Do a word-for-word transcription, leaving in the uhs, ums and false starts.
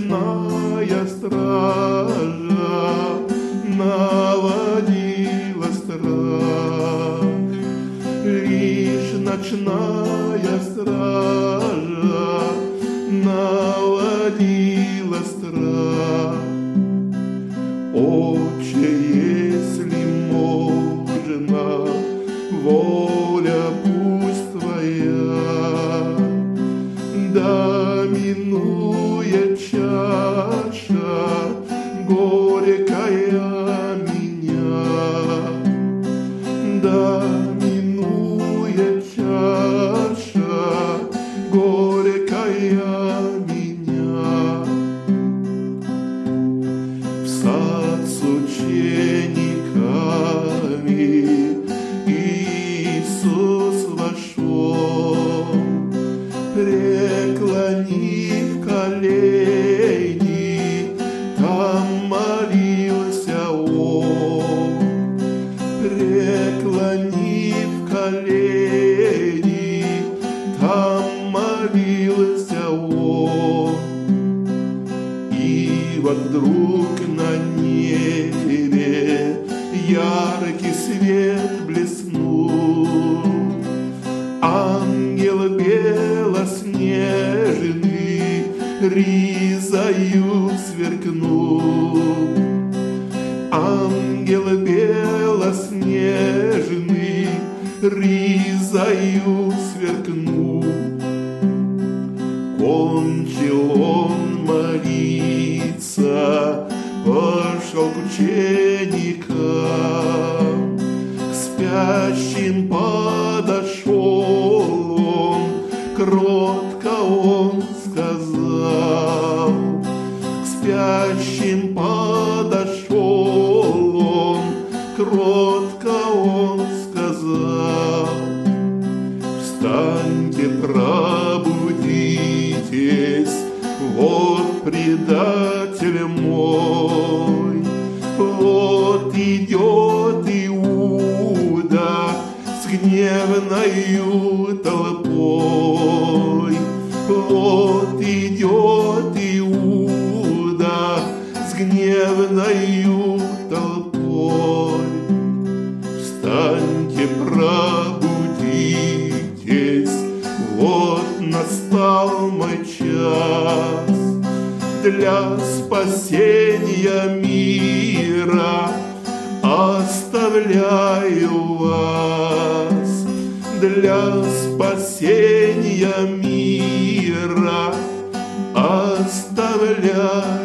ночная стража наводила страх. Лишь ночная стража наводила страх. Отче, если можно, воля пусть твоя, да минует чаша горькая меня, да минует чаша горькая меня. В сад с учениками Иисус вошел, преклонив колени, там молился он. Преклонив колени, там молился он. И вот вдруг на небе яркий свет блеснул. Ангел белоснежный ризою сверкнул. Ангел белоснежный ризою сверкнул. Кончил он молиться, пошел к ученикам, к спящим подошел он, кротко он сказал. К спящим подошел он, кротко он сказал. Встаньте, пробудитесь, вот предатель мой, вот идет Иуда с гневною толпой. Вот идет Иуда с гневною толпой. Встаньте, пробудитесь, вот настал мой час. Для спасения мира оставляю вас. Для спасения мира оставляю